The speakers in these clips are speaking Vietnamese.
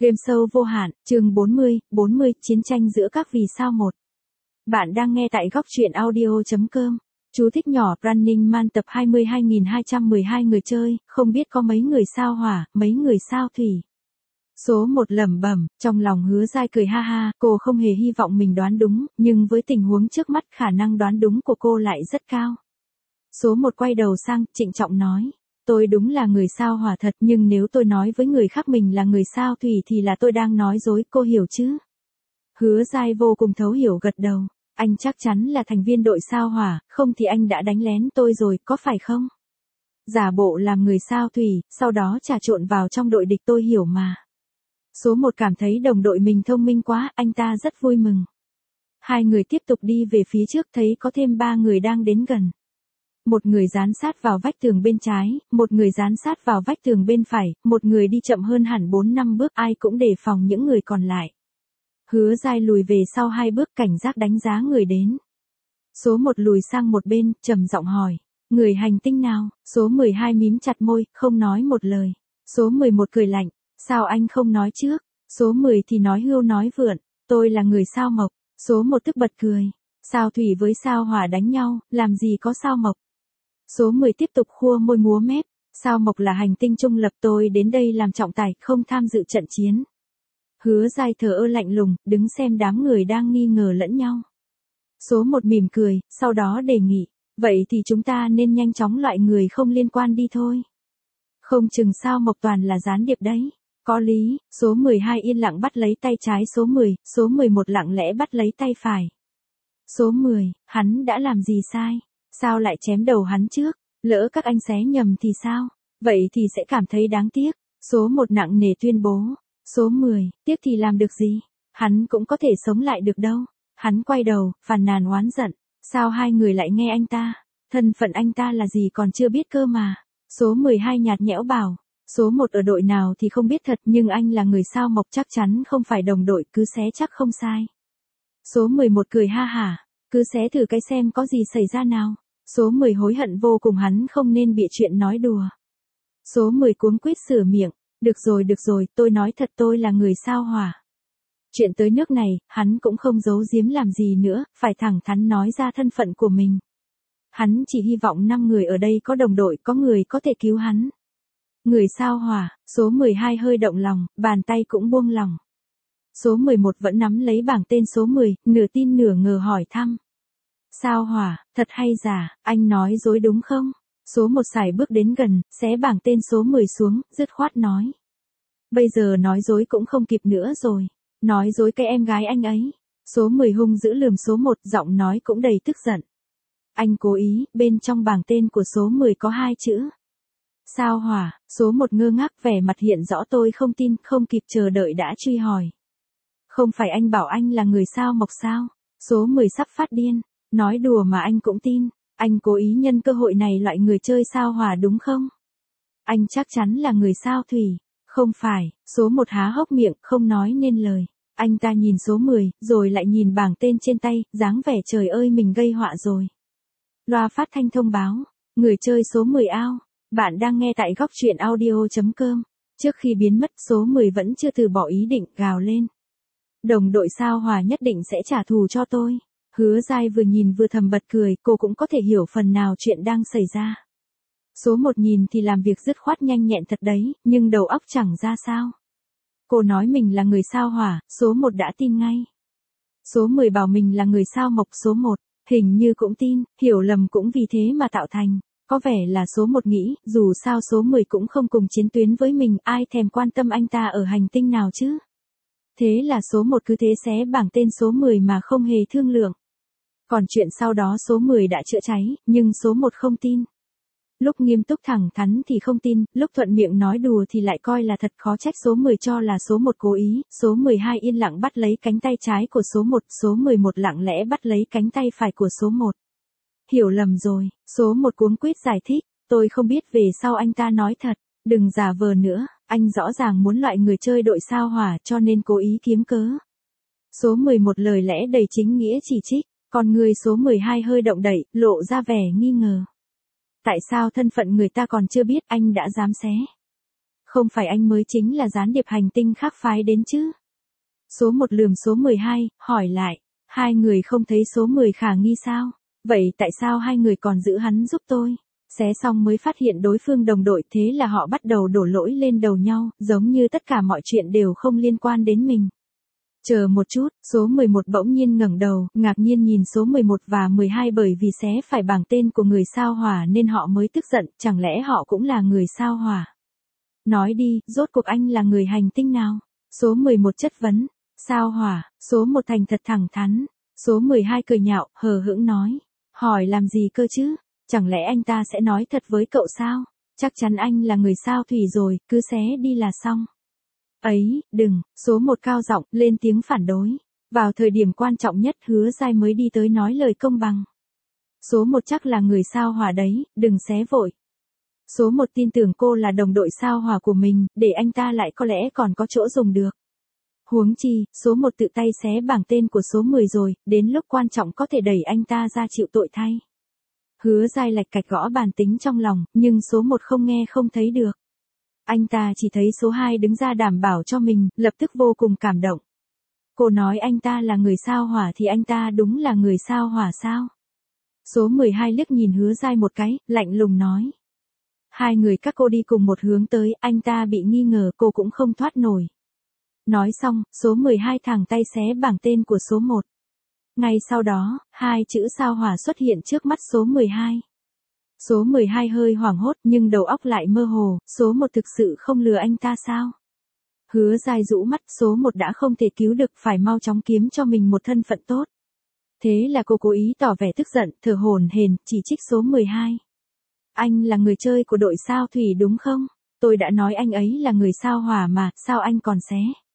Game show vô hạn, chương 40, chiến tranh giữa các vì sao một. Bạn đang nghe tại góc truyện audio.com. Chú thích nhỏ Running Man tập 22.212 người chơi, không biết có mấy người sao hỏa, mấy người sao thủy. Số 1 lẩm bẩm, trong lòng Hứa Giai cười ha ha, cô không hề hy vọng mình đoán đúng, nhưng với tình huống trước mắt khả năng đoán đúng của cô lại rất cao. Số 1 quay đầu sang, trịnh trọng nói. Tôi đúng là người sao hỏa thật, nhưng nếu tôi nói với người khác mình là người sao thủy thì là tôi đang nói dối, cô hiểu chứ? Hứa Giai vô cùng thấu hiểu gật đầu. Anh chắc chắn là thành viên đội sao hỏa, không thì anh đã đánh lén tôi rồi, có phải không? Giả bộ làm người sao thủy, sau đó trà trộn vào trong đội địch, tôi hiểu mà. Số 1 cảm thấy đồng đội mình thông minh quá, anh ta rất vui mừng. Hai người tiếp tục đi về phía trước, thấy có thêm 3 người đang đến gần. Một người dán sát vào vách tường bên trái, một người dán sát vào vách tường bên phải, một người đi chậm hơn hẳn 4-5 bước, ai cũng đề phòng những người còn lại. Hứa Giai lùi về sau 2 bước, cảnh giác đánh giá người đến. Số 1 lùi sang một bên, trầm giọng hỏi, người hành tinh nào? Số 12 mím chặt môi, không nói một lời. Số 11 cười lạnh, sao anh không nói trước? Số 10 thì nói hưu nói vượn, tôi là người sao mộc. Số 1 tức bật cười, sao thủy với sao hỏa đánh nhau, làm gì có sao mộc. Số 10 tiếp tục khua môi múa mép, sao mộc là hành tinh trung lập, tôi đến đây làm trọng tài, không tham dự trận chiến. Hứa Giai thờ ơ lạnh lùng, đứng xem đám người đang nghi ngờ lẫn nhau. Số 1 mỉm cười, sau đó đề nghị, vậy thì chúng ta nên nhanh chóng loại người không liên quan đi thôi. Không chừng sao mộc toàn là gián điệp đấy. Có lý. Số 12 yên lặng bắt lấy tay trái số 10, số 11 lặng lẽ bắt lấy tay phải. Số 10, hắn đã làm gì sai? Sao lại chém đầu hắn trước? Lỡ các anh xé nhầm thì sao? Vậy thì sẽ cảm thấy đáng tiếc. Số 1 nặng nề tuyên bố. Số 10, tiếc thì làm được gì? Hắn cũng có thể sống lại được đâu. Hắn quay đầu, phàn nàn oán giận. Sao hai người lại nghe anh ta? Thân phận anh ta là gì còn chưa biết cơ mà. Số 12 nhạt nhẽo bảo. Số 1 ở đội nào thì không biết thật, nhưng anh là người sao mộc, chắc chắn không phải đồng đội, cứ xé chắc không sai. Số 11 cười ha hả. Cứ xé thử cái xem có gì xảy ra nào. Số 10 hối hận vô cùng, hắn không nên bịa chuyện nói đùa. Số 10 cuống quýt sửa miệng. Được rồi, tôi nói thật, tôi là người sao hỏa. Chuyện tới nước này, hắn cũng không giấu giếm làm gì nữa, phải thẳng thắn nói ra thân phận của mình. Hắn chỉ hy vọng 5 người ở đây có đồng đội, có người có thể cứu hắn. Người sao hỏa, số 12 hơi động lòng, bàn tay cũng buông lỏng. Số 11 vẫn nắm lấy bảng tên số 10, nửa tin nửa ngờ hỏi thăm. Sao hỏa, thật hay giả, anh nói dối đúng không? Số 1 sải bước đến gần, xé bảng tên số 10 xuống, dứt khoát nói. Bây giờ nói dối cũng không kịp nữa rồi. Nói dối cái em gái anh ấy. Số 10 hung dữ lườm số 1, giọng nói cũng đầy tức giận. Anh cố ý, bên trong bảng tên của số 10 có 2 chữ. Sao hỏa, số 1 ngơ ngác, vẻ mặt hiện rõ tôi không tin, không kịp chờ đợi đã truy hỏi. Không phải anh bảo anh là người sao mộc sao? Số 10 sắp phát điên. Nói đùa mà anh cũng tin. Anh cố ý nhân cơ hội này loại người chơi sao hỏa đúng không? Anh chắc chắn là người sao thủy. Không phải. Số 1 há hốc miệng, không nói nên lời. Anh ta nhìn số 10, rồi lại nhìn bảng tên trên tay, dáng vẻ trời ơi mình gây họa rồi. Loa phát thanh thông báo. Người chơi số 10 out. Bạn đang nghe tại góc truyện audio.com. Trước khi biến mất, số 10 vẫn chưa từ bỏ ý định, gào lên. Đồng đội sao hỏa nhất định sẽ trả thù cho tôi. Hứa Giai vừa nhìn vừa thầm bật cười, cô cũng có thể hiểu phần nào chuyện đang xảy ra. Số 1 nhìn thì làm việc dứt khoát nhanh nhẹn thật đấy, nhưng đầu óc chẳng ra sao. Cô nói mình là người sao hỏa, số 1 đã tin ngay. Số 10 bảo mình là người sao mộc, số 1, hình như cũng tin, hiểu lầm cũng vì thế mà tạo thành. Có vẻ là số 1 nghĩ, dù sao số 10 cũng không cùng chiến tuyến với mình, ai thèm quan tâm anh ta ở hành tinh nào chứ. Thế là số 1 cứ thế xé bảng tên số 10 mà không hề thương lượng. Còn chuyện sau đó số 10 đã chữa cháy, nhưng số 1 không tin. Lúc nghiêm túc thẳng thắn thì không tin, lúc thuận miệng nói đùa thì lại coi là thật, khó trách số 10 cho là số 1 cố ý. Số 12 yên lặng bắt lấy cánh tay trái của số 1, số 11 lặng lẽ bắt lấy cánh tay phải của số 1. Hiểu lầm rồi, số 1 cuống quýt giải thích, tôi không biết, về sau anh ta nói thật, đừng giả vờ nữa, anh rõ ràng muốn loại người chơi đội sao hỏa cho nên cố ý kiếm cớ. Số 11 lời lẽ đầy chính nghĩa chỉ trích, còn người số 12 hơi động đậy, lộ ra vẻ nghi ngờ. Tại sao thân phận người ta còn chưa biết anh đã dám xé? Không phải anh mới chính là gián điệp hành tinh khác phái đến chứ? Số 1 lườm số 12, hỏi lại. Hai người không thấy số 10 khả nghi sao? Vậy tại sao hai người còn giữ hắn giúp tôi? Xé xong mới phát hiện đối phương đồng đội, thế là họ bắt đầu đổ lỗi lên đầu nhau, giống như tất cả mọi chuyện đều không liên quan đến mình. Chờ một chút, số 11 bỗng nhiên ngẩng đầu, ngạc nhiên nhìn số 11 và 12 bởi vì xé phải bảng tên của người sao hỏa nên họ mới tức giận, chẳng lẽ họ cũng là người sao hỏa? Nói đi, rốt cuộc anh là người hành tinh nào? Số 11 chất vấn. Sao hỏa, số 1 thành thật thẳng thắn. Số 12 cười nhạo, hờ hững nói. Hỏi làm gì cơ chứ? Chẳng lẽ anh ta sẽ nói thật với cậu sao? Chắc chắn anh là người sao thủy rồi, cứ xé đi là xong. Ấy, đừng, số 1 cao giọng lên tiếng phản đối. Vào thời điểm quan trọng nhất Hứa Giai mới đi tới nói lời công bằng. Số 1 chắc là người sao hỏa đấy, đừng xé vội. Số 1 tin tưởng cô là đồng đội sao hỏa của mình, để anh ta lại có lẽ còn có chỗ dùng được. Huống chi, số 1 tự tay xé bảng tên của số 10 rồi, đến lúc quan trọng có thể đẩy anh ta ra chịu tội thay. Hứa Giai lạch cạch gõ bàn tính trong lòng, nhưng số 1 không nghe không thấy được. Anh ta chỉ thấy số 2 đứng ra đảm bảo cho mình, lập tức vô cùng cảm động. Cô nói anh ta là người sao hỏa thì anh ta đúng là người sao hỏa sao? Số 12 liếc nhìn Hứa Giai một cái, lạnh lùng nói. Hai người các cô đi cùng một hướng tới, anh ta bị nghi ngờ cô cũng không thoát nổi. Nói xong, số 12 thẳng tay xé bảng tên của số 1. Ngay sau đó, hai chữ sao hỏa xuất hiện trước mắt số 12. Số 12 hơi hoảng hốt nhưng đầu óc lại mơ hồ, số 1 thực sự không lừa anh ta sao? Hứa Giai rũ mắt, số 1 đã không thể cứu được, phải mau chóng kiếm cho mình một thân phận tốt. Thế là cô cố ý tỏ vẻ tức giận, thở hổn hển, chỉ trích số 12. Anh là người chơi của đội sao thủy đúng không? Tôi đã nói anh ấy là người sao hỏa mà, sao anh còn xé?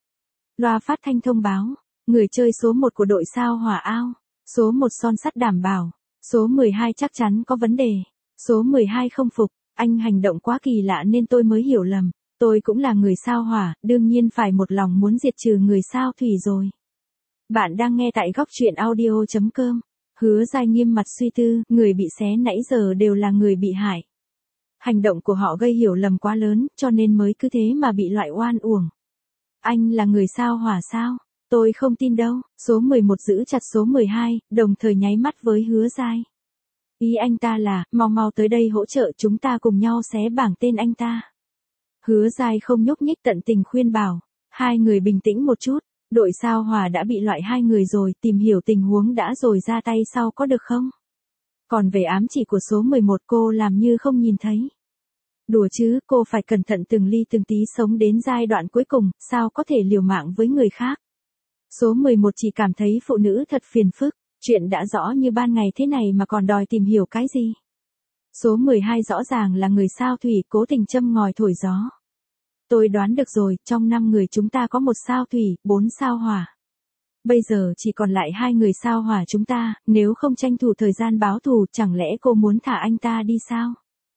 Loa phát thanh thông báo, người chơi số 1 của đội sao hỏa ao. Số 1 son sắt đảm bảo. Số 12 chắc chắn có vấn đề. Số 12 không phục, anh hành động quá kỳ lạ nên tôi mới hiểu lầm. Tôi cũng là người sao hỏa, đương nhiên phải một lòng muốn diệt trừ người sao thủy rồi. Bạn đang nghe tại góc truyện audio.com. Hứa Giai nghiêm mặt suy tư, người bị xé nãy giờ đều là người bị hại. Hành động của họ gây hiểu lầm quá lớn, cho nên mới cứ thế mà bị loại oan uổng. Anh là người sao hỏa sao? Tôi không tin đâu. Số 11 giữ chặt số 12, đồng thời nháy mắt với Hứa Giai. Ý anh ta là, mau tới đây hỗ trợ chúng ta cùng nhau xé bảng tên anh ta. Hứa Giai không nhúc nhích tận tình khuyên bảo. Hai người bình tĩnh một chút. Đội sao hỏa đã bị loại hai người rồi, tìm hiểu tình huống đã rồi ra tay sau có được không? Còn về ám chỉ của số 11 cô làm như không nhìn thấy. Đùa chứ, cô phải cẩn thận từng ly từng tí sống đến giai đoạn cuối cùng, sao có thể liều mạng với người khác. Số 11 chỉ cảm thấy phụ nữ thật phiền phức, chuyện đã rõ như ban ngày thế này mà còn đòi tìm hiểu cái gì. Số 12 rõ ràng là người sao thủy, cố tình châm ngòi thổi gió. Tôi đoán được rồi, trong 5 người chúng ta có 1 sao thủy, 4 sao hỏa. Bây giờ chỉ còn lại 2 người sao hỏa chúng ta, nếu không tranh thủ thời gian báo thù, chẳng lẽ cô muốn thả anh ta đi sao?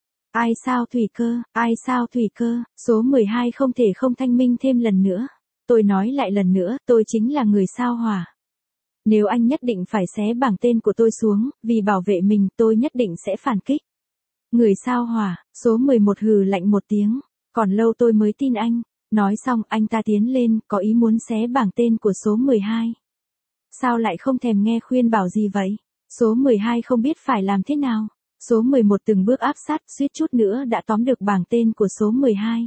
Ai sao thủy cơ, ai sao thủy cơ, số 12 không thể không thanh minh thêm lần nữa. Tôi nói lại lần nữa, tôi chính là người sao hỏa. Nếu anh nhất định phải xé bảng tên của tôi xuống, vì bảo vệ mình tôi nhất định sẽ phản kích. Người sao hỏa, số 11 hừ lạnh một tiếng. Còn lâu tôi mới tin anh. Nói xong anh ta tiến lên, có ý muốn xé bảng tên của số 12. Sao lại không thèm nghe khuyên bảo gì vậy? Số 12 không biết phải làm thế nào. Số 11 từng bước áp sát, suýt chút nữa đã tóm được bảng tên của số 12.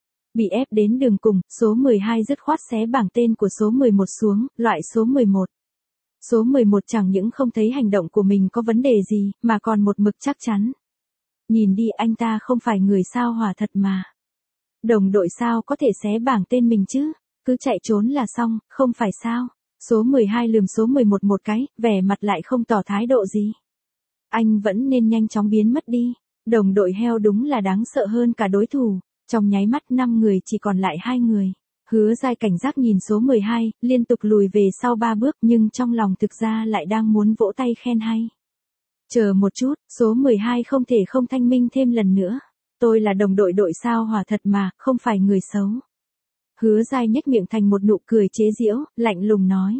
Bị ép đến đường cùng, số 12 dứt khoát xé bảng tên của số 11 xuống, loại số 11. Số 11 chẳng những không thấy hành động của mình có vấn đề gì, mà còn một mực chắc chắn. Nhìn đi, anh ta không phải người sao hỏa thật mà. Đồng đội sao có thể xé bảng tên mình chứ? Cứ chạy trốn là xong, không phải sao? Số 12 lườm số 11 một cái, vẻ mặt lại không tỏ thái độ gì. Anh vẫn nên nhanh chóng biến mất đi. Đồng đội heo đúng là đáng sợ hơn cả đối thủ. Trong nháy mắt 5 người chỉ còn lại 2 người. Hứa Giai cảnh giác nhìn số 12, liên tục lùi về sau 3 bước nhưng trong lòng thực ra lại đang muốn vỗ tay khen hay. Chờ một chút, số 12 không thể không thanh minh thêm lần nữa. Tôi là đồng đội đội sao hỏa thật mà, không phải người xấu. Hứa Giai nhếch miệng thành một nụ cười chế giễu, lạnh lùng nói.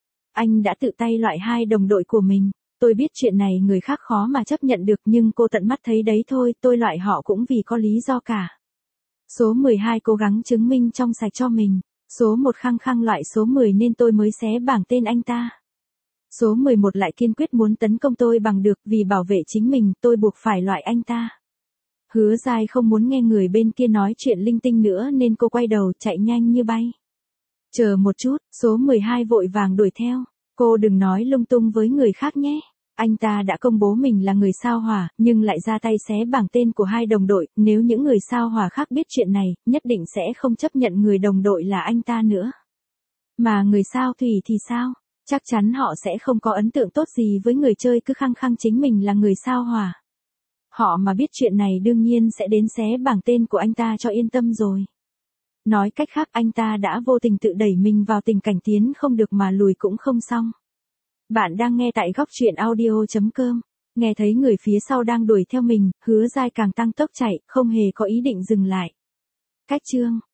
Anh đã tự tay loại 2 đồng đội của mình. Tôi biết chuyện này người khác khó mà chấp nhận được nhưng cô tận mắt thấy đấy thôi, tôi loại họ cũng vì có lý do cả. Số 12 cố gắng chứng minh trong sạch cho mình. Số 1 khăng khăng loại số 10 nên tôi mới xé bảng tên anh ta. Số 11 lại kiên quyết muốn tấn công tôi bằng được, vì bảo vệ chính mình, tôi buộc phải loại anh ta. Hứa Giai không muốn nghe người bên kia nói chuyện linh tinh nữa nên cô quay đầu chạy nhanh như bay. Chờ một chút, số 12 vội vàng đuổi theo. Cô đừng nói lung tung với người khác nhé. Anh ta đã công bố mình là người sao Hỏa, nhưng lại ra tay xé bảng tên của hai đồng đội. Nếu những người sao Hỏa khác biết chuyện này, nhất định sẽ không chấp nhận người đồng đội là anh ta nữa. Mà người sao Thủy thì sao? Chắc chắn họ sẽ không có ấn tượng tốt gì với người chơi cứ khăng khăng chính mình là người sao Hỏa. Họ mà biết chuyện này đương nhiên sẽ đến xé bảng tên của anh ta cho yên tâm rồi. Nói cách khác anh ta đã vô tình tự đẩy mình vào tình cảnh tiến không được mà lùi cũng không xong. Bạn đang nghe tại góc truyện audio.com. Nghe thấy người phía sau đang đuổi theo mình, Hứa Giai càng tăng tốc chạy, không hề có ý định dừng lại. Cách chương